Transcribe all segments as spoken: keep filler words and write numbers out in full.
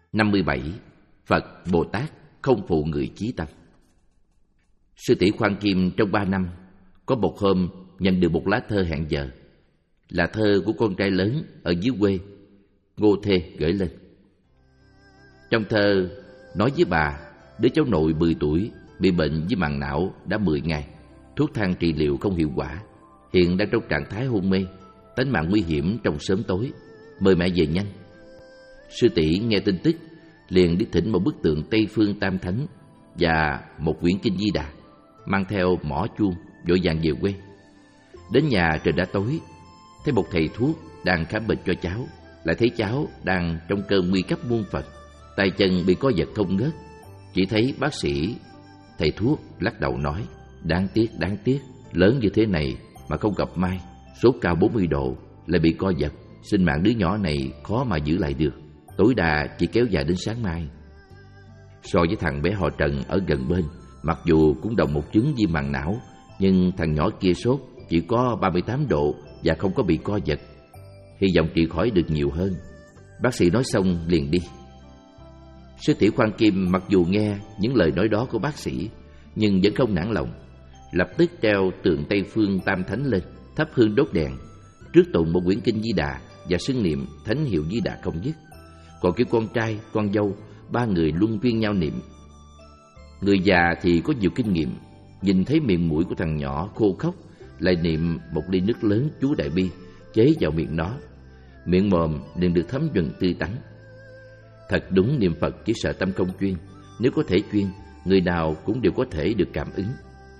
năm mươi bảy. Phật Bồ Tát không phụ người chí tâm. Sư tỷ Khoan Kim trong ba năm có một hôm nhận được một lá thơ hẹn giờ, là thơ của con trai lớn ở dưới quê, Ngô Thê gửi lên. Trong thơ nói với bà, đứa cháu nội mười tuổi bị bệnh với màng não đã mười ngày, thuốc thang trị liệu không hiệu quả, hiện đang trong trạng thái hôn mê, tánh mạng nguy hiểm trong sớm tối, mời mẹ về nhanh. Sư tỷ nghe tin tức liền đi thỉnh một bức tượng Tây Phương Tam Thánh và một quyển kinh Di Đà, mang theo mõ chuông vội vàng về quê. Đến nhà trời đã tối, thấy một thầy thuốc đang khám bệnh cho cháu, lại thấy cháu đang trong cơn nguy cấp muôn phần, tay chân bị co giật không ngớt. Chỉ thấy bác sĩ, thầy thuốc lắc đầu nói: đáng tiếc, đáng tiếc, lớn như thế này mà không gặp may, sốt cao bốn mươi độ, lại bị co giật, sinh mạng đứa nhỏ này khó mà giữ lại được, tối đa chỉ kéo dài đến sáng mai. So với thằng bé họ Trần ở gần bên, mặc dù cũng đồng một chứng viêm màng não, nhưng thằng nhỏ kia sốt chỉ có ba mươi tám độ và không có bị co giật, hy vọng trị khỏi được nhiều hơn. Bác sĩ nói xong liền đi. Sư tỷ Khoan Kim mặc dù nghe những lời nói đó của bác sĩ, nhưng vẫn không nản lòng, lập tức treo tượng Tây Phương Tam Thánh lên, thắp hương đốt đèn, trước tụng một quyển kinh Di Đà và xưng niệm thánh hiệu Di Đà không dứt. Còn kiểu con trai, con dâu, ba người luân phiên nhau niệm. Người già thì có nhiều kinh nghiệm, nhìn thấy miệng mũi của thằng nhỏ khô khốc, lại niệm một ly nước lớn chú Đại Bi chế vào miệng nó, miệng mồm liền được thấm nhuần tươi tắn. Thật đúng, niệm Phật chỉ sợ tâm không chuyên, nếu có thể chuyên, người nào cũng đều có thể được cảm ứng.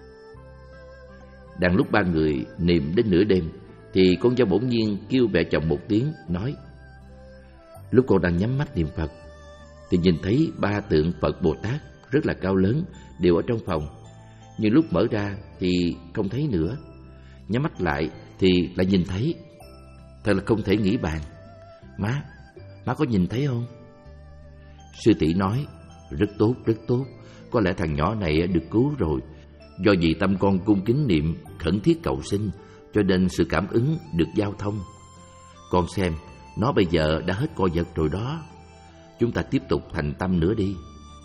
Đang lúc ba người niệm đến nửa đêm, thì con dâu bỗng nhiên kêu mẹ chồng một tiếng, nói: lúc con đang nhắm mắt niệm Phật thì nhìn thấy ba tượng Phật Bồ Tát rất là cao lớn đều ở trong phòng, nhưng lúc mở ra thì không thấy nữa, nhắm mắt lại thì lại nhìn thấy. Thật là không thể nghĩ bàn. Má, má có nhìn thấy không? Sư tỷ nói: rất tốt, rất tốt, có lẽ thằng nhỏ này được cứu rồi. Do vì tâm con cung kính niệm, khẩn thiết cầu xin, cho nên sự cảm ứng được giao thông. Con xem, nó bây giờ đã hết co giật rồi đó. Chúng ta tiếp tục thành tâm nữa đi.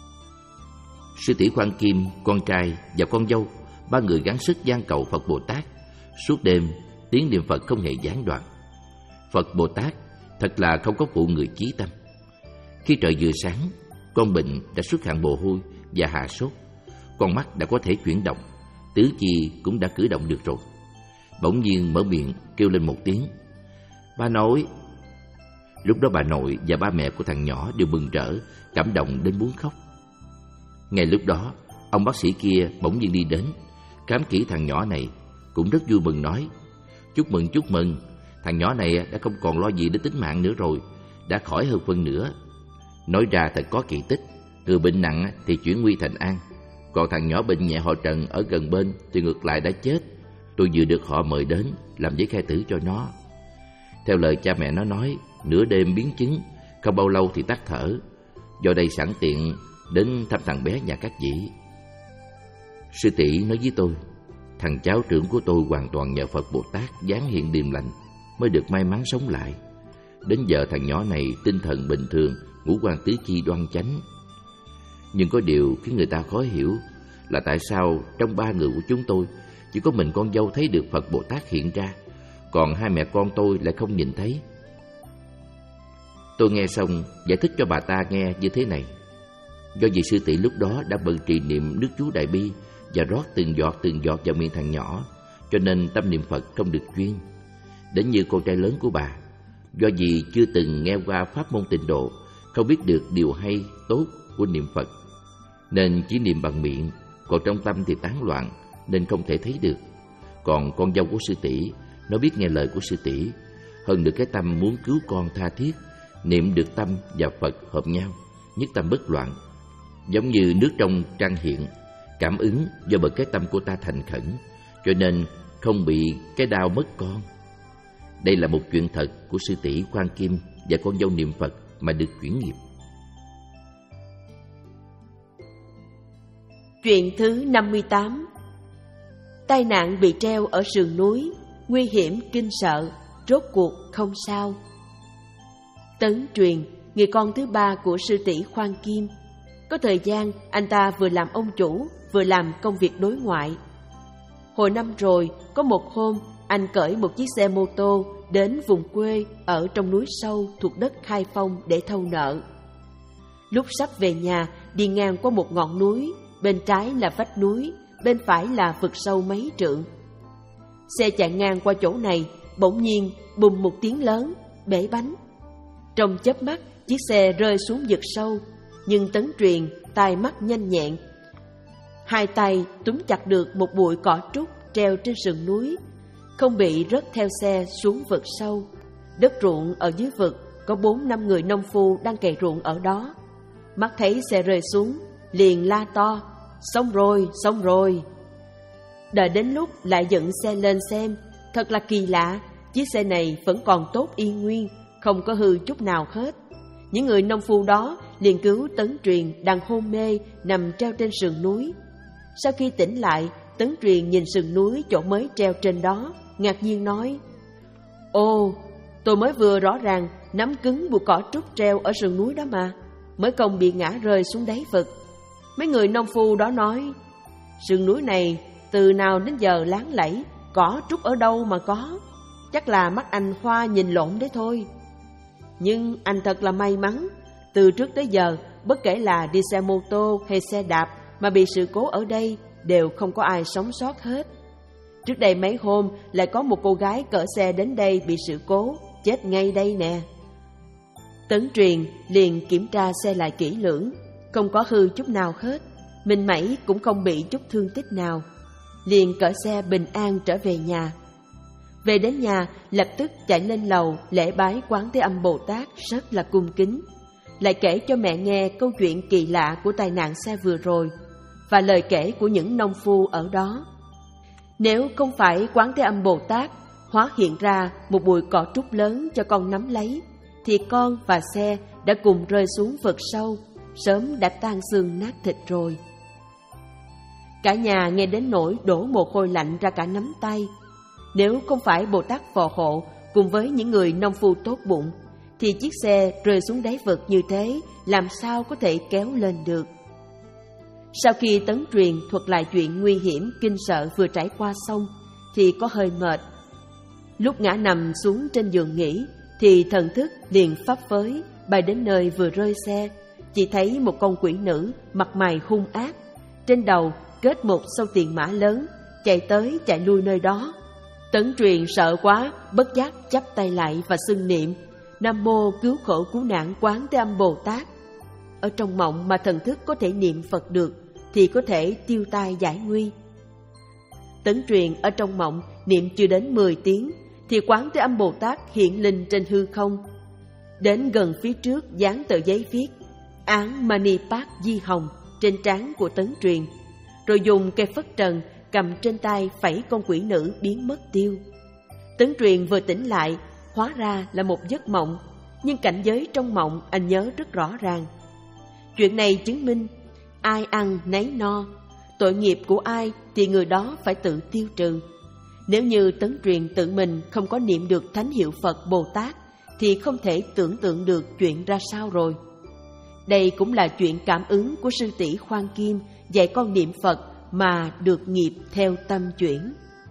Sư tỷ Khoan Kim, con trai và con dâu, ba người gắng sức van cầu Phật Bồ Tát. Suốt đêm tiếng niệm Phật không hề gián đoạn. Phật Bồ Tát thật là không có phụ người chí tâm. Khi trời vừa sáng, con bệnh đã xuất hiện mồ hôi và hạ sốt, con mắt đã có thể chuyển động, tứ chi cũng đã cử động được rồi. Bỗng nhiên mở miệng kêu lên một tiếng: ba nội. Lúc đó bà nội và ba mẹ của thằng nhỏ đều mừng rỡ, cảm động đến muốn khóc. Ngay lúc đó, ông bác sĩ kia bỗng nhiên đi đến, khám kỹ thằng nhỏ này, cũng rất vui mừng nói: chúc mừng, chúc mừng, thằng nhỏ này đã không còn lo gì đến tính mạng nữa rồi, đã khỏi hơn phân nữa. Nói ra thật có kỳ tích, người bệnh nặng thì chuyển nguy thành an, còn thằng nhỏ bệnh nhẹ họ Trần ở gần bên thì ngược lại đã chết. Tôi vừa được họ mời đến làm giấy khai tử cho nó. Theo lời cha mẹ nó nói, nửa đêm biến chứng, không bao lâu thì tắt thở. Do đây sẵn tiện đến thăm thằng bé nhà các vị. Sư tỷ nói với tôi, thằng cháu trưởng của tôi hoàn toàn nhờ Phật Bồ Tát giáng hiện điềm lành mới được may mắn sống lại. Đến giờ thằng nhỏ này tinh thần bình thường, ngũ quan tứ chi đoan chánh. Nhưng có điều khiến người ta khó hiểu là tại sao trong ba người của chúng tôi chỉ có mình con dâu thấy được Phật Bồ Tát hiện ra, còn hai mẹ con tôi lại không nhìn thấy. Tôi nghe xong giải thích cho bà ta nghe như thế này: do vì sư tỷ lúc đó đã bận trì niệm nước chú Đại Bi và rót từng giọt từng giọt vào miệng thằng nhỏ, cho nên tâm niệm Phật không được chuyên. Đến như con trai lớn của bà, do vì chưa từng nghe qua pháp môn tịnh độ, không biết được điều hay tốt của niệm Phật, nên chỉ niệm bằng miệng, còn trong tâm thì tán loạn, nên không thể thấy được. Còn con dâu của sư tỷ, nó biết nghe lời của sư tỷ, hơn được cái tâm muốn cứu con tha thiết, niệm được tâm và Phật hợp nhau, nhất tâm bất loạn, giống như nước trong trang hiện, cảm ứng do bởi cái tâm của ta thành khẩn, cho nên không bị cái đau mất con. Đây là một chuyện thật của sư tỷ Khoan Kim và con dâu niệm Phật mà được chuyển nghiệp. Chuyện thứ năm mươi tám. Tai nạn bị treo ở sườn núi, nguy hiểm kinh sợ, rốt cuộc không sao. Tấn truyền, người con thứ ba của sư tỷ Khoan Kim. Có thời gian, anh ta vừa làm ông chủ, vừa làm công việc đối ngoại. Hồi năm rồi, có một hôm, anh cởi một chiếc xe mô tô đến vùng quê ở trong núi sâu thuộc đất Khai Phong để thâu nợ. Lúc sắp về nhà, đi ngang qua một ngọn núi, bên trái là vách núi, bên phải là vực sâu mấy trượng. Xe chạy ngang qua chỗ này, bỗng nhiên bùm một tiếng lớn, bể bánh. Trong chớp mắt, chiếc xe rơi xuống vực sâu, nhưng Tấn Truyền tay mắt nhanh nhẹn, hai tay túm chặt được một bụi cỏ trúc treo trên sườn núi, không bị rớt theo xe xuống vực sâu. Đất ruộng ở dưới vực có bốn năm người nông phu đang cày ruộng ở đó. Mắt thấy xe rơi xuống, liền la to: xong rồi, xong rồi. Đợi đến lúc lại dựng xe lên xem, thật là kỳ lạ, chiếc xe này vẫn còn tốt y nguyên, không có hư chút nào hết. Những người nông phu đó liền cứu Tấn Truyền đang hôn mê nằm treo trên sườn núi. Sau khi tỉnh lại, Tấn Truyền nhìn sườn núi chỗ mới treo trên đó, ngạc nhiên nói: ồ, tôi mới vừa rõ ràng nắm cứng bụi cỏ trúc treo ở sườn núi đó mà, mới không bị ngã rơi xuống đáy vực. Mấy người nông phu đó nói: sườn núi này từ nào đến giờ láng lẫy, cỏ trúc ở đâu mà có, chắc là mắt anh Khoa nhìn lộn đấy thôi. Nhưng anh thật là may mắn, từ trước tới giờ, bất kể là đi xe mô tô hay xe đạp mà bị sự cố ở đây, đều không có ai sống sót hết. Trước đây mấy hôm lại có một cô gái cỡ xe đến đây bị sự cố, chết ngay đây nè. Tấn Truyền liền kiểm tra xe lại kỹ lưỡng, không có hư chút nào hết, mình mẩy cũng không bị chút thương tích nào. Liền cởi xe bình an trở về nhà. Về đến nhà, lập tức chạy lên lầu lễ bái Quán Thế Âm Bồ Tát rất là cung kính, lại kể cho mẹ nghe câu chuyện kỳ lạ của tai nạn xe vừa rồi và lời kể của những nông phu ở đó. Nếu không phải Quán Thế Âm Bồ Tát hóa hiện ra một bụi cỏ trúc lớn cho con nắm lấy, thì con và xe đã cùng rơi xuống vực sâu, sớm đã tan xương nát thịt rồi. Cả nhà nghe đến nỗi đổ mồ hôi lạnh ra cả nắm tay. Nếu không phải Bồ Tát phò hộ cùng với những người nông phu tốt bụng, thì chiếc xe rơi xuống đáy vực như thế làm sao có thể kéo lên được. Sau khi Tấn Truyền thuật lại chuyện nguy hiểm kinh sợ vừa trải qua xong, thì có hơi mệt. Lúc ngã nằm xuống trên giường nghỉ, thì thần thức liền phấp phới bay đến nơi vừa rơi xe. Chỉ thấy một con quỷ nữ mặt mày hung ác, trên đầu kết một sâu tiền mã lớn, chạy tới chạy lui nơi đó. Tấn Truyền sợ quá, bất giác chắp tay lại và xưng niệm: Nam mô cứu khổ cứu nạn Quán Thế Âm Bồ Tát. Ở trong mộng mà thần thức có thể niệm Phật được thì có thể tiêu tai giải nguy. Tấn Truyền ở trong mộng niệm chưa đến mười tiếng thì Quán Thế Âm Bồ Tát hiện linh trên hư không. Đến gần phía trước dán tờ giấy viết án Mani Pat Di Hồng trên trán của Tấn Truyền, rồi dùng cây phất trần cầm trên tay phẩy con quỷ nữ biến mất tiêu. Tấn Truyền vừa tỉnh lại, hóa ra là một giấc mộng, nhưng cảnh giới trong mộng anh nhớ rất rõ ràng. Chuyện này chứng minh ai ăn nấy no, tội nghiệp của ai thì người đó phải tự tiêu trừ. Nếu như Tấn Truyền tự mình không có niệm được thánh hiệu Phật Bồ Tát thì không thể tưởng tượng được chuyện ra sao rồi. Đây cũng là chuyện cảm ứng của sư tỷ Khoan Kim dạy con niệm Phật mà được nghiệp theo tâm chuyển.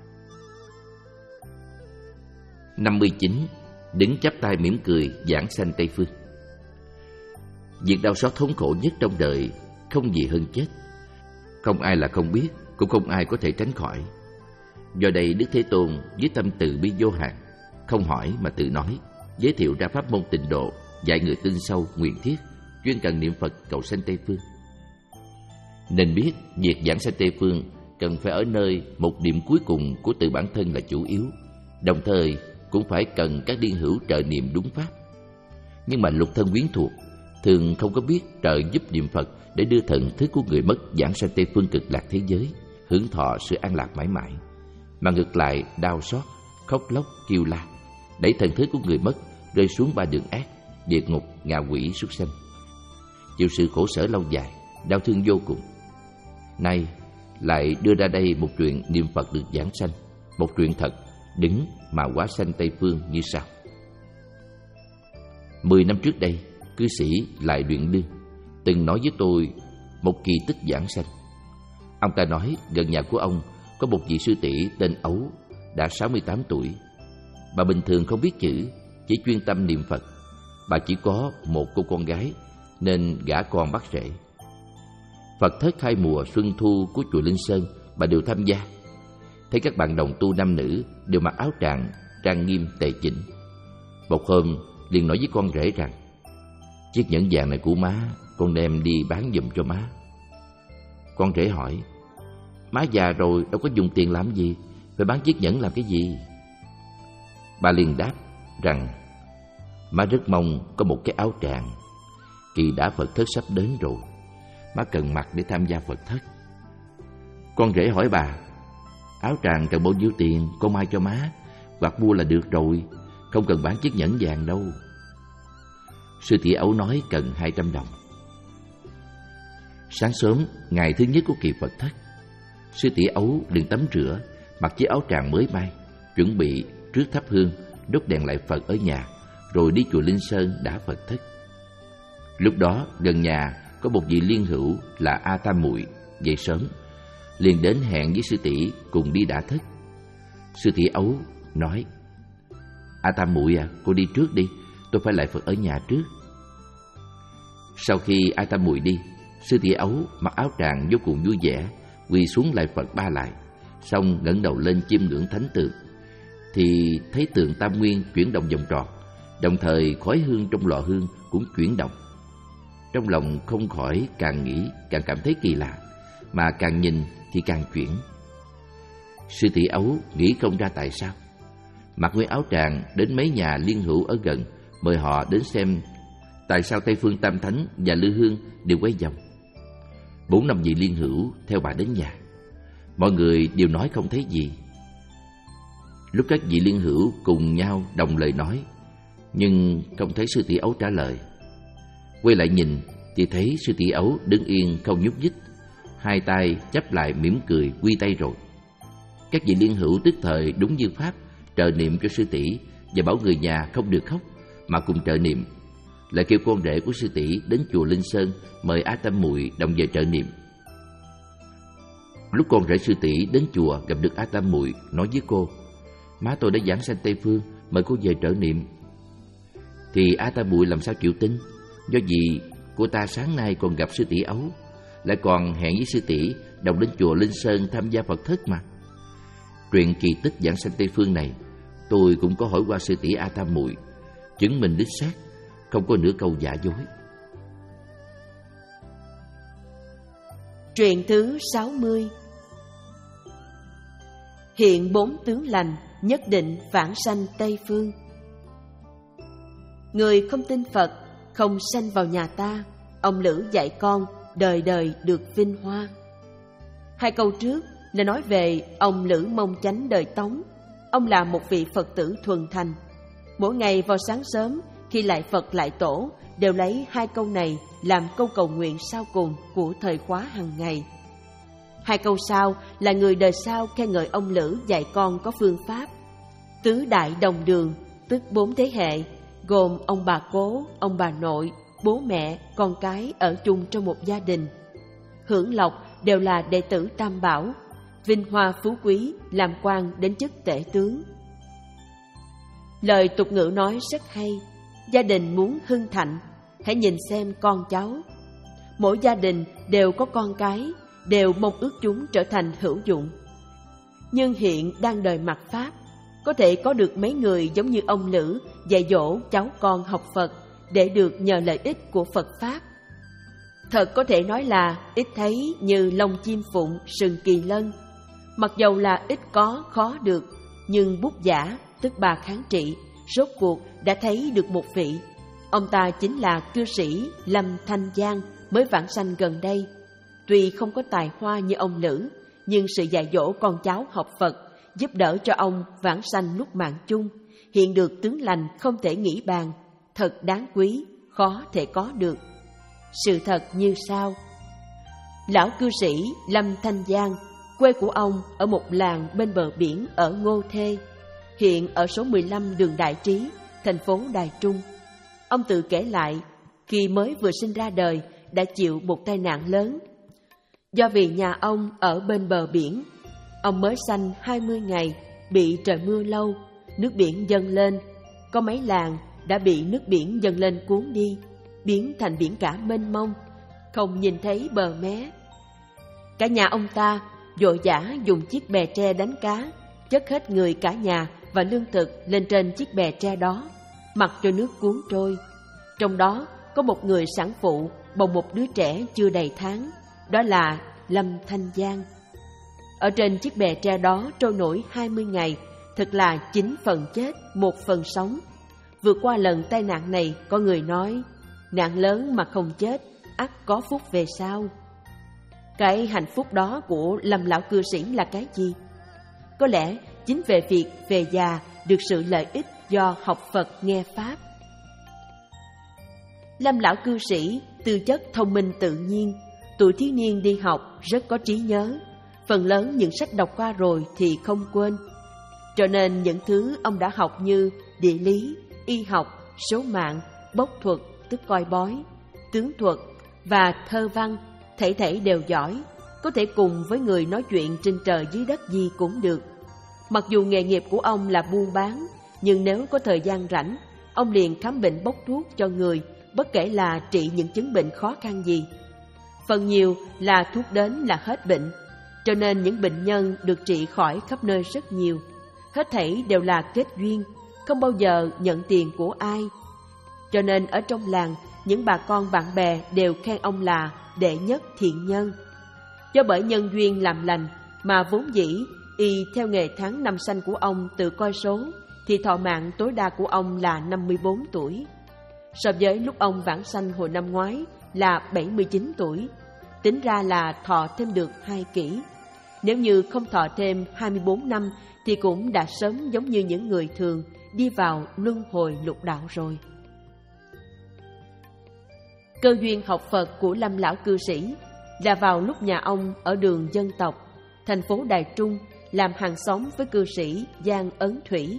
năm mươi chín. Đứng chắp tay mỉm cười giảng sanh Tây Phương. Việc đau xót thống khổ nhất trong đời không gì hơn chết. Không ai là không biết, cũng không ai có thể tránh khỏi. Do đây Đức Thế Tôn với tâm từ bi vô hạn, không hỏi mà tự nói, giới thiệu ra pháp môn tịnh độ, dạy người tin sâu, nguyện thiết, chuyên cần niệm Phật cầu sanh Tây Phương. Nên biết việc giảng sanh Tây Phương cần phải ở nơi một điểm cuối cùng của tự bản thân là chủ yếu, đồng thời cũng phải cần các điên hữu trợ niệm đúng pháp. Nhưng mà lục thân quyến thuộc thường không có biết trợ giúp niệm Phật để đưa thần thức của người mất giảng sanh Tây Phương cực lạc thế giới, hưởng thọ sự an lạc mãi mãi, mà ngược lại đau xót, khóc lóc, kêu la, đẩy thần thức của người mất rơi xuống ba đường ác, địa ngục, ngạ quỷ, súc sanh, chịu sự khổ sở lâu dài, đau thương vô cùng. Nay lại đưa ra đây một chuyện niệm Phật được giảng sanh, một chuyện thật đứng mà hóa sanh Tây Phương như sau. Mười năm trước đây, cư sĩ Lại Luyện Lương từng nói với tôi một kỳ tích giảng sanh. Ông ta nói gần nhà của ông có một vị sư tỷ tên Ấu, đã sáu mươi tám tuổi. Bà bình thường không biết chữ, chỉ chuyên tâm niệm Phật. Bà chỉ có một cô con gái nên gả con bắt rễ. Phật thất khai mùa xuân thu của chùa Linh Sơn bà đều tham gia. Thấy các bạn đồng tu nam nữ đều mặc áo tràng trang nghiêm tề chỉnh. Một hôm liền nói với con rể rằng: chiếc nhẫn vàng này của má, con đem đi bán giùm cho má. Con rể hỏi: má già rồi đâu có dùng tiền làm gì, phải bán chiếc nhẫn làm cái gì? Bà liền đáp rằng: má rất mong có một cái áo tràng, kỳ đã Phật thất sắp đến rồi, má cần mặc để tham gia Phật thất. Con rể hỏi bà: áo tràng cần bao nhiêu tiền, con mai cho má, hoặc mua là được rồi, không cần bán chiếc nhẫn vàng đâu. Sư tỷ Ấu nói cần hai trăm đồng. Sáng sớm ngày thứ nhất của kỳ Phật thất, sư tỷ Ấu liền tắm rửa, mặc chiếc áo tràng mới may, chuẩn bị trước thắp hương, đốt đèn lại Phật ở nhà, rồi đi chùa Linh Sơn đã Phật thất. Lúc đó gần nhà có một vị liên hữu là A Tam Muội dậy sớm, liền đến hẹn với sư tỷ cùng đi đã thất. Sư tỷ Ấu nói: A Tam Muội à, cô đi trước đi, tôi phải lại Phật ở nhà trước. Sau khi A Tam Muội đi, sư tỷ Ấu mặc áo tràng vô cùng vui vẻ, quỳ xuống lại Phật ba lại, xong ngẩng đầu lên chiêm ngưỡng thánh tượng, thì thấy tượng Tam Nguyên chuyển động vòng tròn, đồng thời khói hương trong lò hương cũng chuyển động. Trong lòng không khỏi càng nghĩ càng cảm thấy kỳ lạ, mà càng nhìn thì càng chuyển. Sư tỷ Ấu nghĩ không ra tại sao, mặc nguyên áo tràng đến mấy nhà liên hữu ở gần, mời họ đến xem tại sao Tây Phương Tam Thánh và Lư Hương đều quay vòng. Bốn năm vị liên hữu theo bà đến nhà, mọi người đều nói không thấy gì. Lúc các vị liên hữu cùng nhau đồng lời nói, nhưng không thấy sư tỷ Ấu trả lời. Quay lại nhìn thì thấy sư tỷ Ấu đứng yên không nhúc nhích, hai tay chắp lại mỉm cười quy tay rồi. Các vị liên hữu tức thời đúng như pháp trợ niệm cho sư tỷ và bảo người nhà không được khóc mà cùng trợ niệm, lại kêu con rể của sư tỷ đến chùa Linh Sơn mời A Tam Muội đồng về trợ niệm. Lúc con rể sư tỷ đến chùa gặp được A Tam Muội, nói với cô: má tôi đã giảng sanh Tây Phương, mời cô về trợ niệm. Thì A Tam Muội làm sao chịu tin, do vì cô ta sáng nay còn gặp sư tỷ Ấu, lại còn hẹn với sư tỷ đồng đến chùa Linh Sơn tham gia Phật thất mà. Chuyện kỳ tích giảng sanh Tây Phương này tôi cũng có hỏi qua sư tỷ A Tam Muội, chứng minh đích xác, không có nửa câu giả dối. Truyện thứ sáu mươi. Hiện bốn tướng lành nhất định vãng sanh Tây Phương. Người không tin Phật không sanh vào nhà ta, ông Lữ dạy con đời đời được vinh hoa. Hai câu trước là nói về ông Lữ Mông Chánh đời Tống. Ông là một vị Phật tử thuần thành. Mỗi ngày vào sáng sớm khi lại Phật lại Tổ đều lấy hai câu này làm câu cầu nguyện sau cùng của thời khóa hàng ngày. Hai câu sau là người đời sau khen ngợi ông Lữ dạy con có phương pháp. Tứ đại đồng đường, tức bốn thế hệ, gồm ông bà cố, ông bà nội, bố mẹ, con cái ở chung trong một gia đình. Hưởng lộc đều là đệ tử Tam Bảo, vinh hoa phú quý, làm quan đến chức tể tướng. Lời tục ngữ nói rất hay: gia đình muốn hưng thạnh, hãy nhìn xem con cháu. Mỗi gia đình đều có con cái, đều mong ước chúng trở thành hữu dụng. Nhưng hiện đang đời mạt Pháp, có thể có được mấy người giống như ông Lữ dạy dỗ cháu con học Phật để được nhờ lợi ích của Phật Pháp. Thật có thể nói là ít thấy như lông chim phụng, sừng kỳ lân. Mặc dầu là ít có, khó được, nhưng bút giả, tức bà kháng trị, rốt cuộc đã thấy được một vị. Ông ta chính là cư sĩ Lâm Thanh Giang mới vãng sanh gần đây. Tuy không có tài hoa như ông Lữ, nhưng sự dạy dỗ con cháu học Phật giúp đỡ cho ông vãng sanh lúc mạng chung, hiện được tướng lành không thể nghĩ bàn, thật đáng quý, khó thể có được. Sự thật như sau: lão cư sĩ Lâm Thanh Giang, quê của ông ở một làng bên bờ biển ở Ngô Thê, hiện ở số mười lăm đường Đại Trí, thành phố Đài Trung. Ông tự kể lại, khi mới vừa sinh ra đời đã chịu một tai nạn lớn. Do vì nhà ông ở bên bờ biển, ông mới sanh hai mươi ngày bị trời mưa lâu, nước biển dâng lên, có mấy làng đã bị nước biển dâng lên cuốn đi, biến thành biển cả mênh mông, không nhìn thấy bờ mé. Cả nhà ông ta vội vã dùng chiếc bè tre đánh cá, chất hết người cả nhà và lương thực lên trên chiếc bè tre đó, mặc cho nước cuốn trôi. Trong đó có một người sản phụ bồng một đứa trẻ chưa đầy tháng, đó là Lâm Thanh Giang. Ở trên chiếc bè tre đó trôi nổi hai mươi ngày, thật là chín phần chết, một phần sống. Vượt qua lần tai nạn này, có người nói, nạn lớn mà không chết, ắt có phúc về sau. Cái hạnh phúc đó của Lâm lão cư sĩ là cái gì? Có lẽ chính về việc về già được sự lợi ích do học Phật nghe Pháp. Lâm lão cư sĩ tư chất thông minh tự nhiên, tuổi thiếu niên đi học rất có trí nhớ, phần lớn những sách đọc qua rồi thì không quên. Cho nên những thứ ông đã học như địa lý, y học, số mạng, bốc thuật tức coi bói, tướng thuật và thơ văn, thảy thảy đều giỏi, có thể cùng với người nói chuyện trên trời dưới đất gì cũng được. Mặc dù nghề nghiệp của ông là buôn bán, nhưng nếu có thời gian rảnh, ông liền khám bệnh bốc thuốc cho người, bất kể là trị những chứng bệnh khó khăn gì. Phần nhiều là thuốc đến là hết bệnh, cho nên những bệnh nhân được trị khỏi khắp nơi rất nhiều. Hết thảy đều là kết duyên, không bao giờ nhận tiền của ai. Cho nên ở trong làng, những bà con bạn bè đều khen ông là đệ nhất thiện nhân. Do bởi nhân duyên làm lành mà vốn dĩ y theo nghề tháng năm sanh của ông tự coi số, thì thọ mạng tối đa của ông là năm mươi bốn tuổi. So với lúc ông vãng sanh hồi năm ngoái là bảy mươi chín tuổi, tính ra là thọ thêm được hai kỷ. Nếu như không thọ thêm hai mươi bốn năm thì cũng đã sớm giống như những người thường đi vào luân hồi lục đạo rồi. Cơ duyên học Phật của Lâm lão cư sĩ là vào lúc nhà ông ở đường Dân Tộc, thành phố Đài Trung, làm hàng xóm với cư sĩ Giang Ấn Thủy.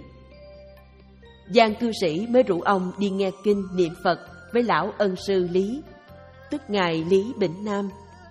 Giang cư sĩ mới rủ ông đi nghe kinh niệm Phật với lão ân sư Lý, tức ngài Lý Bỉnh Nam,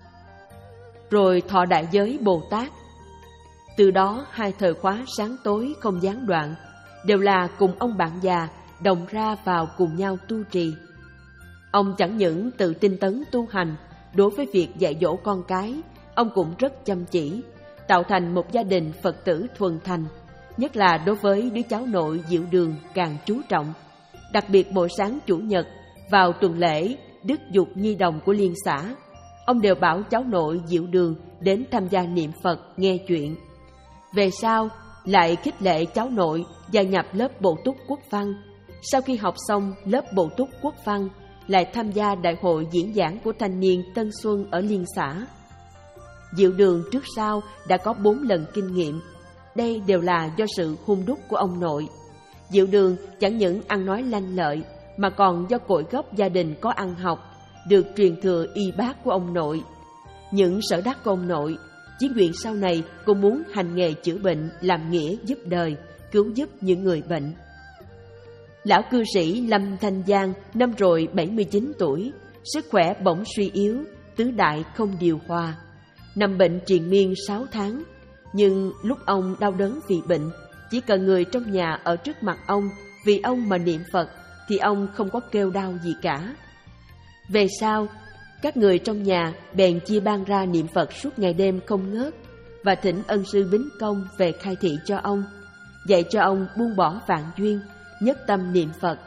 rồi thọ đại giới Bồ Tát. Từ đó hai thời khóa sáng tối không gián đoạn, đều là cùng ông bạn già đồng ra vào cùng nhau tu trì. Ông chẳng những tự tinh tấn tu hành, đối với việc dạy dỗ con cái, ông cũng rất chăm chỉ, tạo thành một gia đình Phật tử thuần thành, nhất là đối với đứa cháu nội Diệu Đường càng chú trọng. Đặc biệt mỗi sáng Chủ nhật, vào tuần lễ Đức Dục Nhi Đồng của liên xã, ông đều bảo cháu nội Diệu Đường đến tham gia niệm Phật, nghe chuyện. Về sau, lại khích lệ cháu nội gia nhập lớp Bổ Túc Quốc Văn. Sau khi học xong lớp Bổ Túc Quốc Văn, lại tham gia đại hội diễn giảng của thanh niên Tân Xuân ở liên xã. Diệu Đường trước sau đã có bốn lần kinh nghiệm. Đây đều là do sự hung đúc của ông nội. Diệu Đường chẳng những ăn nói lanh lợi, mà còn do cội gốc gia đình có ăn học, được truyền thừa y bác của ông nội. Những sở đắc của ông nội, chí nguyện sau này cô muốn hành nghề chữa bệnh, làm nghĩa giúp đời, cứu giúp những người bệnh. Lão cư sĩ Lâm Thanh Giang năm rồi bảy mươi chín tuổi, sức khỏe bỗng suy yếu, tứ đại không điều hòa, nằm bệnh triền miên sáu tháng. Nhưng lúc ông đau đớn vì bệnh, chỉ cần người trong nhà ở trước mặt ông vì ông mà niệm Phật thì ông không có kêu đau gì cả. Về sau, các người trong nhà bèn chia ban ra niệm Phật suốt ngày đêm không ngớt, và thỉnh ân sư Bính Công về khai thị cho ông, dạy cho ông buông bỏ vạn duyên, nhất tâm niệm Phật.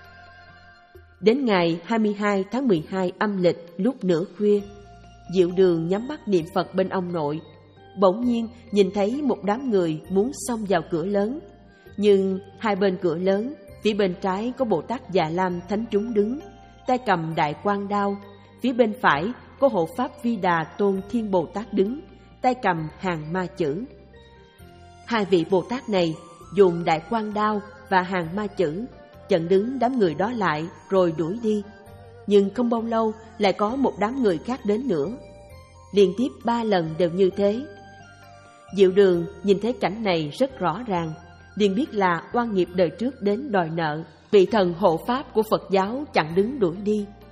Đến ngày hai mươi hai tháng mười hai âm lịch lúc nửa khuya, Diệu Đường nhắm mắt niệm Phật bên ông nội. Bỗng nhiên nhìn thấy một đám người muốn xông vào cửa lớn, nhưng hai bên cửa lớn, phía bên trái có Bồ Tát Già Lam Thánh Chúng đứng, tay cầm đại quang đao. Phía bên phải có Hộ Pháp Vi Đà Tôn Thiên Bồ Tát đứng, tay cầm hàng ma chữ. Hai vị Bồ Tát này dùng đại quang đao và hàng ma chữ chặn đứng đám người đó lại rồi đuổi đi. Nhưng không bao lâu lại có một đám người khác đến nữa. Liên tiếp ba lần đều như thế. Diệu Đường nhìn thấy cảnh này rất rõ ràng, liền biết là oan nghiệp đời trước đến đòi nợ, bị thần hộ pháp của Phật giáo chặn đứng đuổi đi.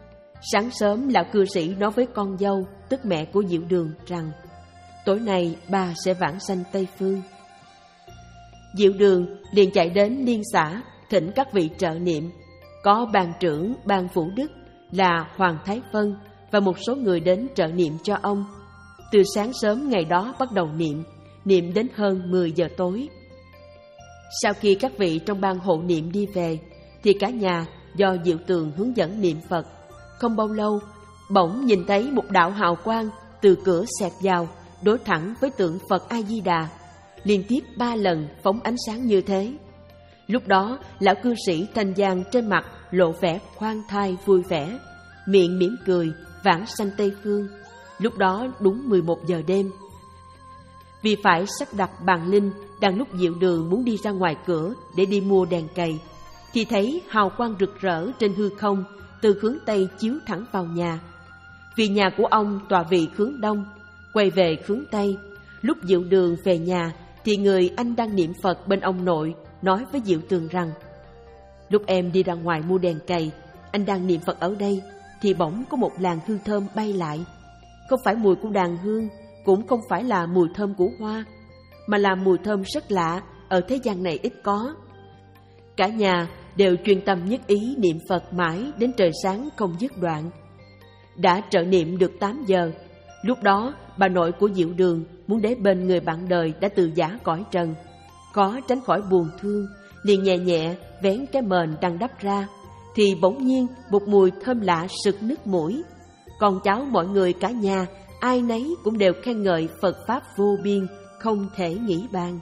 Sáng sớm lão cư sĩ nói với con dâu, tức mẹ của Diệu Đường rằng tối nay bà sẽ vãng sanh Tây Phương. Diệu Đường liền chạy đến liên xã thỉnh các vị trợ niệm. Có ban trưởng ban Phủ Đức là Hoàng Thái Phân và một số người đến trợ niệm cho ông. Từ sáng sớm ngày đó bắt đầu niệm, niệm đến hơn mười giờ tối. Sau khi các vị trong ban hộ niệm đi về, thì cả nhà do Diệu Tường hướng dẫn niệm Phật. Không bao lâu, bỗng nhìn thấy một đạo hào quang từ cửa xẹt vào, đối thẳng với tượng Phật A Di Đà, liên tiếp ba lần phóng ánh sáng như thế. Lúc đó, lão cư sĩ Thanh Giang trên mặt lộ vẻ khoan thai vui vẻ, miệng mỉm cười, vãng sanh Tây Phương. Lúc đó đúng mười một giờ đêm. Vì phải sắp đặt bàn linh, đang lúc Diệu Đường muốn đi ra ngoài cửa để đi mua đèn cầy, thì thấy hào quang rực rỡ trên hư không từ hướng Tây chiếu thẳng vào nhà. Vì nhà của ông tọa vị hướng Đông, quay về hướng Tây. Lúc Diệu Đường về nhà thì người anh đang niệm Phật bên ông nội nói với Diệu Tường rằng: lúc em đi ra ngoài mua đèn cầy, anh đang niệm Phật ở đây, thì bỗng có một làn hương thơm bay lại. Không phải mùi của đàn hương, cũng không phải là mùi thơm của hoa, mà là mùi thơm rất lạ, ở thế gian này ít có. Cả nhà đều chuyên tâm nhất ý niệm Phật mãi đến trời sáng không dứt đoạn. Đã trợ niệm được tám giờ, lúc đó bà nội của Diệu Đường muốn để bên người bạn đời đã từ giã cõi trần. Có tránh khỏi buồn thương, liền nhẹ nhẹ vén cái mền đang đắp ra, thì bỗng nhiên một mùi thơm lạ sực nức mũi. Con cháu mọi người cả nhà, ai nấy cũng đều khen ngợi Phật Pháp vô biên, không thể nghĩ bàn.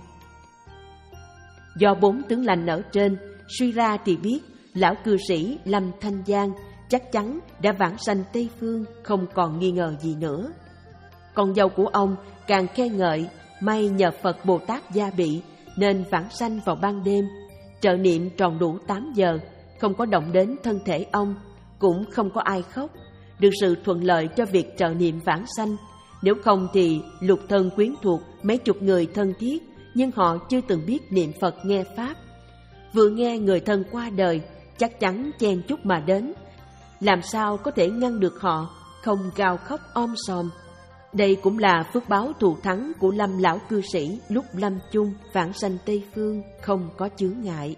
Do bốn tướng lành ở trên, suy ra thì biết lão cư sĩ Lâm Thanh Giang chắc chắn đã vãng sanh Tây Phương, không còn nghi ngờ gì nữa. Con dâu của ông càng khen ngợi may nhờ Phật Bồ Tát gia bị nên vãng sanh vào ban đêm, trợ niệm tròn đủ tám giờ, không có động đến thân thể ông, cũng không có ai khóc, được sự thuận lợi cho việc trợ niệm vãng sanh. Nếu không thì lục thân quyến thuộc mấy chục người thân thiết, nhưng họ chưa từng biết niệm Phật nghe Pháp. Vừa nghe người thân qua đời, chắc chắn chen chúc mà đến, làm sao có thể ngăn được họ không gào khóc om sòm. Đây cũng là phước báo thù thắng của Lâm lão cư sĩ lúc lâm chung vãng sanh Tây Phương, không có chướng ngại.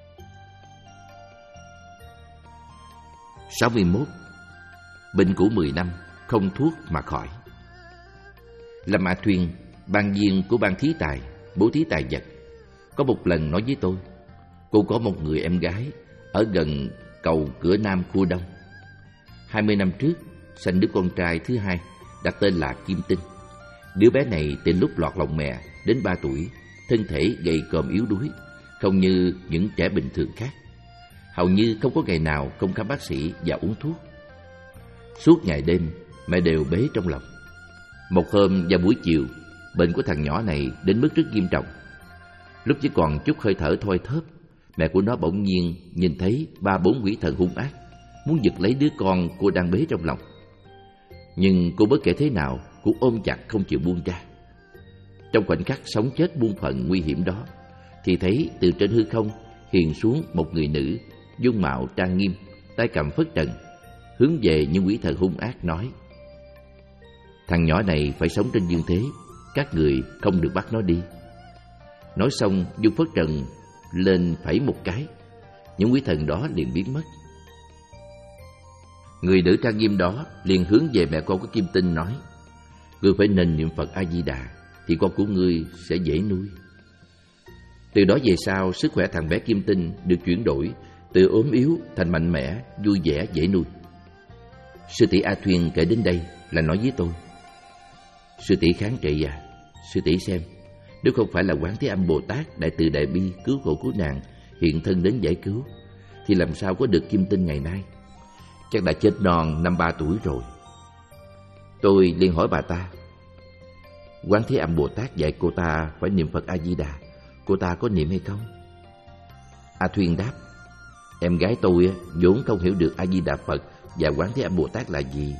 sáu mươi mốt. Bệnh cũ mười năm, không thuốc mà khỏi. Lâm A Thuyên, ban viên của ban thí tài, bố thí tài vật, có một lần nói với tôi, cô có một người em gái ở gần cầu Cửa Nam khu Đông. Hai mươi năm trước, sanh đứa con trai thứ hai, đặt tên là Kim Tinh. Đứa bé này từ lúc lọt lòng mẹ đến ba tuổi, thân thể gầy còm yếu đuối, không như những trẻ bình thường khác. Hầu như không có ngày nào không khám bác sĩ và uống thuốc. Suốt ngày đêm, mẹ đều bế trong lòng. Một hôm vào buổi chiều, bệnh của thằng nhỏ này đến mức rất nghiêm trọng. Lúc chỉ còn chút hơi thở thoi thóp, mẹ của nó bỗng nhiên nhìn thấy ba bốn quỷ thần hung ác muốn giật lấy đứa con cô đang bế trong lòng. Nhưng cô bất kể thế nào cũng ôm chặt không chịu buông ra. Trong khoảnh khắc sống chết muôn phận nguy hiểm đó, thì thấy từ trên hư không hiền xuống một người nữ, dung mạo trang nghiêm, tay cầm phất trần, hướng về những quỷ thần hung ác nói: thằng nhỏ này phải sống trên dương thế, các người không được bắt nó đi. Nói xong dung phất trần lên phẩy một cái, những quỷ thần đó liền biến mất. Người nữ trang nghiêm đó liền hướng về mẹ con của Kim Tinh nói: ngươi phải nên niệm Phật A Di Đà, thì con của ngươi sẽ dễ nuôi. Từ đó về sau, sức khỏe thằng bé Kim Tinh được chuyển đổi từ ốm yếu thành mạnh mẽ, vui vẻ, dễ nuôi. Sư tỷ A Thuyên kể đến đây là nói với tôi: sư tỷ kháng trị à, sư tỷ xem, nếu không phải là Quán Thế Âm Bồ Tát đại từ đại bi cứu khổ cứu nạn hiện thân đến giải cứu, thì làm sao có được Kim Tinh ngày nay? Chắc đã chết non năm ba tuổi rồi. Tôi liền hỏi bà ta: Quán Thế Âm Bồ Tát dạy cô ta phải niệm Phật A Di Đà, cô ta có niệm hay không? A Thuyên đáp: em gái tôi vốn không hiểu được A Di Đà Phật và Quán Thế Âm Bồ Tát là gì.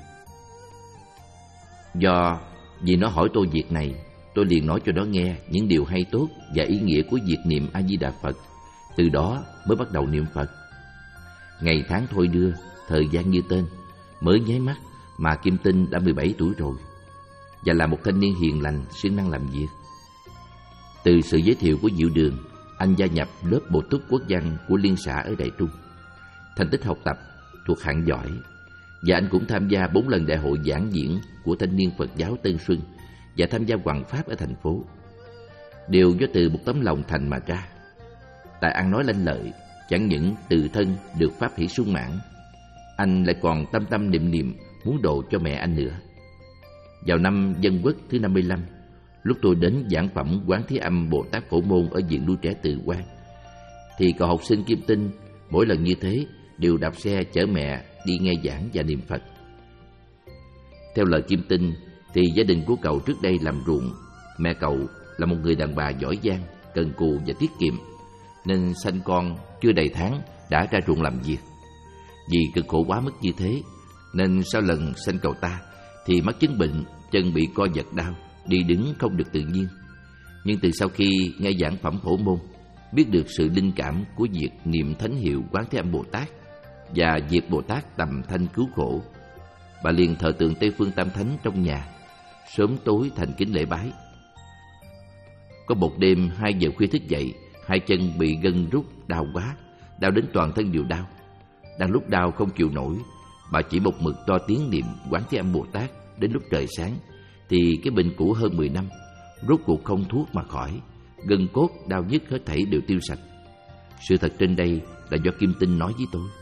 Do vì nó hỏi tôi việc này, tôi liền nói cho nó nghe những điều hay tốt và ý nghĩa của việc niệm A Di Đà Phật. Từ đó mới bắt đầu niệm Phật. Ngày tháng thôi đưa, thời gian như tên, Mới nháy mắt mà Kim Tinh đã mười bảy tuổi rồi, và là một thanh niên hiền lành, siêng năng làm việc. Từ sự giới thiệu của Diệu Đường, anh gia nhập lớp bổ túc quốc văn của liên xã ở Đại Trung. Thành tích học tập thuộc hạng giỏi, và anh cũng tham gia bốn lần đại hội giảng diễn của Thanh niên Phật giáo Tân Xuân và tham gia hoằng pháp ở thành phố. Đều do từ một tấm lòng thành mà ra. Tài ăn nói lanh lợi, chẳng những tự thân được pháp hỷ sung mãn, anh lại còn tâm tâm niệm niệm muốn độ cho mẹ anh nữa. Vào năm Dân Quốc thứ năm mươi lăm, lúc tôi đến giảng phẩm Quán Thế Âm Bồ Tát Phổ Môn ở viện nuôi trẻ Từ Quan, thì cậu học sinh Kim Tinh mỗi lần như thế đều đạp xe chở mẹ đi nghe giảng và niệm Phật. Theo lời Kim Tinh thì gia đình của cậu trước đây làm ruộng, mẹ cậu là một người đàn bà giỏi giang, cần cù và tiết kiệm, nên sanh con chưa đầy tháng đã ra ruộng làm việc. Vì cực khổ quá mức như thế, nên sau lần sanh cậu ta thì mắc chứng bệnh, chân bị co giật đau, đi đứng không được tự nhiên. Nhưng từ sau khi nghe giảng phẩm Phổ Môn, biết được sự linh cảm của việc niệm thánh hiệu Quán Thế Âm Bồ Tát và việc Bồ Tát tầm thanh cứu khổ, bà liền thờ tượng Tây Phương Tam Thánh trong nhà, sớm tối thành kính lễ bái. Có một đêm hai giờ khuya thức dậy, hai chân bị gân rút đau quá, đau đến toàn thân đều đau. Đang lúc đau không chịu nổi, bà chỉ một mực to tiếng niệm Quán Thế Âm Bồ Tát đến lúc trời sáng, thì cái bệnh cũ hơn mười năm rốt cuộc không thuốc mà khỏi, gân cốt đau nhức hết thảy đều tiêu sạch. Sự thật trên đây là do Kim Tinh nói với tôi.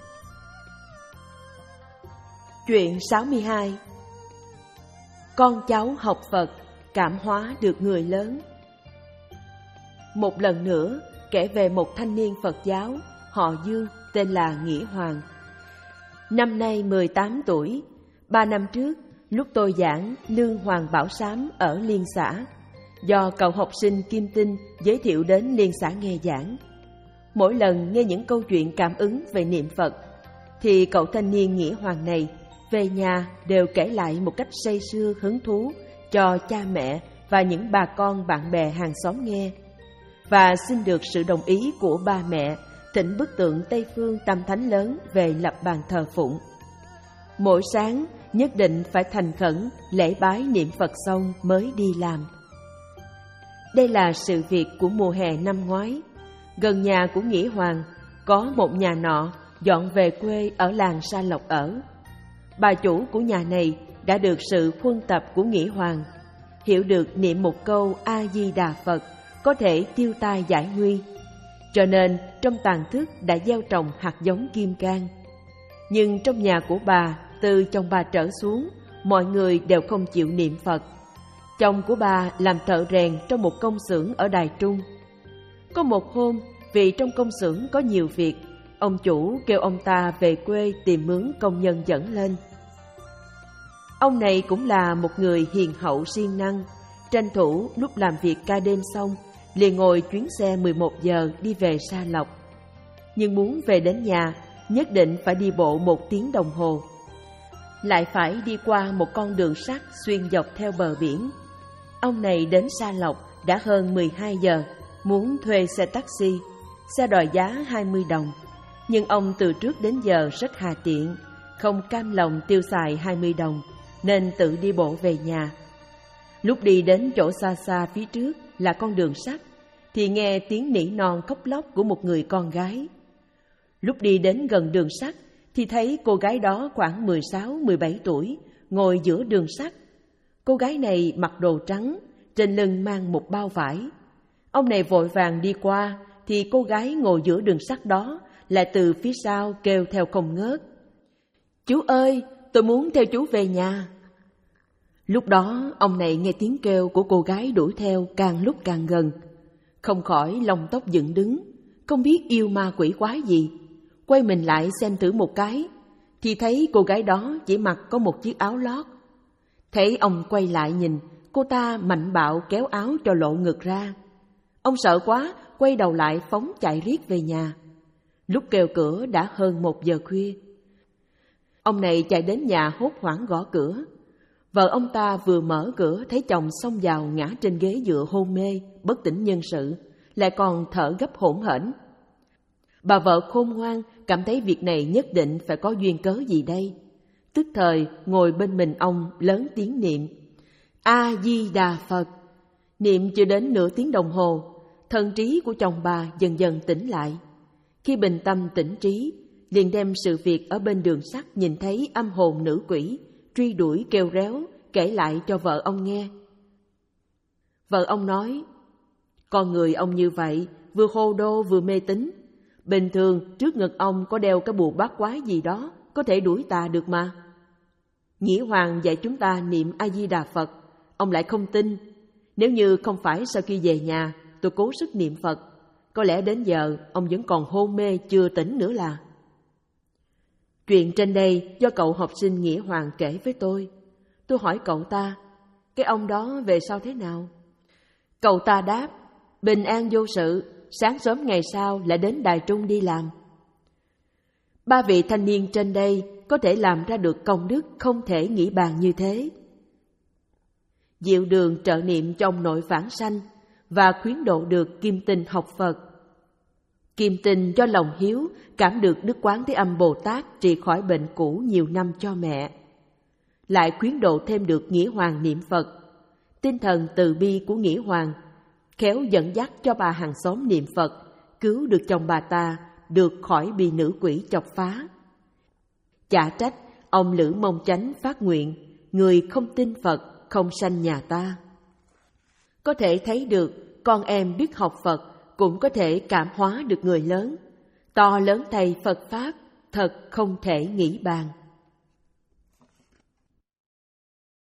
Chuyện sáu mươi hai. Con cháu học Phật cảm hóa được người lớn. Một lần nữa kể về một thanh niên Phật giáo họ Dương tên là Nghĩa Hoàng. Năm nay mười tám tuổi. Ba năm trước, lúc tôi giảng Lương Hoàng Bảo Sám ở Liên xã, do cậu học sinh Kim Tinh giới thiệu đến Liên xã nghe giảng. Mỗi lần nghe những câu chuyện cảm ứng về niệm Phật, thì cậu thanh niên Nghĩa Hoàng này về nhà đều kể lại một cách say sưa hứng thú cho cha mẹ và những bà con bạn bè hàng xóm nghe, và xin được sự đồng ý của ba mẹ thỉnh bức tượng Tây Phương Tam Thánh lớn về lập bàn thờ phụng. Mỗi sáng nhất định phải thành khẩn lễ bái niệm Phật xong mới đi làm. Đây là sự việc của mùa hè năm ngoái. Gần nhà của Nghĩa Hoàng có một nhà nọ dọn về quê ở làng Sa Lộc ở. Bà chủ của nhà này đã được sự huân tập của Nghĩa Hoàng, hiểu được niệm một câu A Di Đà Phật có thể tiêu tai giải nguy, cho nên trong tàng thức đã gieo trồng hạt giống kim cang. Nhưng trong nhà của bà, từ chồng bà trở xuống, mọi người đều không chịu niệm Phật. Chồng của bà làm thợ rèn trong một công xưởng ở Đài Trung. Có một hôm, vì trong công xưởng có nhiều việc, ông chủ kêu ông ta về quê tìm mướn công nhân dẫn lên. Ông này cũng là một người hiền hậu siêng năng, tranh thủ lúc làm việc ca đêm xong, liền ngồi chuyến xe mười một giờ đi về Sa Lộc. Nhưng muốn về đến nhà, nhất định phải đi bộ một tiếng đồng hồ. Lại phải đi qua một con đường sắt xuyên dọc theo bờ biển. Ông này đến Sa Lộc đã hơn mười hai giờ, muốn thuê xe taxi, xe đòi giá hai mươi đồng. Nhưng ông từ trước đến giờ rất hà tiện, không cam lòng tiêu xài hai mươi đồng, nên tự đi bộ về nhà. Lúc đi đến chỗ xa xa phía trước là con đường sắt, thì nghe tiếng nỉ non khóc lóc của một người con gái. Lúc đi đến gần đường sắt thì thấy cô gái đó khoảng mười sáu mười bảy tuổi, ngồi giữa đường sắt. Cô gái này mặc đồ trắng, trên lưng mang một bao vải. Ông này vội vàng đi qua, thì cô gái ngồi giữa đường sắt đó lại từ phía sau kêu theo không ngớt: "Chú ơi, tôi muốn theo chú về nhà." Lúc đó ông này nghe tiếng kêu của cô gái đuổi theo càng lúc càng gần, không khỏi lông tóc dựng đứng, không biết yêu ma quỷ quái gì. Quay mình lại xem thử một cái, thì thấy cô gái đó chỉ mặc có một chiếc áo lót. Thấy ông quay lại nhìn, cô ta mạnh bạo kéo áo cho lộ ngực ra. Ông sợ quá, quay đầu lại phóng chạy riết về nhà. Lúc kêu cửa đã hơn một giờ khuya. Ông này chạy đến nhà hốt hoảng gõ cửa. Vợ ông ta vừa mở cửa thấy chồng xông vào ngã trên ghế dựa hôn mê, bất tỉnh nhân sự, lại còn thở gấp hổn hển. Bà vợ khôn ngoan cảm thấy việc này nhất định phải có duyên cớ gì đây. tức thời ngồi bên mình ông lớn tiếng niệm A-di-đà Phật. Niệm chưa đến nửa tiếng đồng hồ, thần trí của chồng bà dần dần tỉnh lại. Khi bình tâm tỉnh trí, liền đem sự việc ở bên đường sắt nhìn thấy âm hồn nữ quỷ truy đuổi kêu réo kể lại cho vợ ông nghe. Vợ ông nói, con người ông như vậy, vừa hồ đô vừa mê tín. Bình thường trước ngực ông có đeo cái bùa bát quái gì đó, có thể đuổi tà được mà. Nghĩa Hoàng dạy chúng ta niệm A-di-đà Phật, ông lại không tin. Nếu như không phải sau khi về nhà tôi cố sức niệm Phật, có lẽ đến giờ ông vẫn còn hôn mê chưa tỉnh nữa là. Chuyện trên đây do cậu học sinh Nghĩa Hoàng kể với tôi. Tôi hỏi cậu ta, cái ông đó về sau thế nào? Cậu ta đáp, bình an vô sự, sáng sớm ngày sau lại đến Đài Trung đi làm. Ba vị thanh niên trên đây có thể làm ra được công đức không thể nghĩ bàn như thế. Diệu đường trợ niệm cho ông nội vãng sanh và khuyến độ được Kim Tinh học Phật. Kim Tinh do lòng hiếu cảm được Đức Quán Thế Âm Bồ Tát trị khỏi bệnh cũ nhiều năm cho mẹ. Lại khuyến độ thêm được Nghĩa Hoàng niệm Phật. Tinh thần từ bi của Nghĩa Hoàng khéo dẫn dắt cho bà hàng xóm niệm Phật, cứu được chồng bà ta được khỏi bị nữ quỷ chọc phá. Chả trách ông Lữ Mông Chánh phát nguyện, người không tin Phật không sanh nhà ta. Có thể thấy được con em biết học Phật cũng có thể cảm hóa được người lớn. To lớn thầy Phật Pháp thật không thể nghĩ bàn.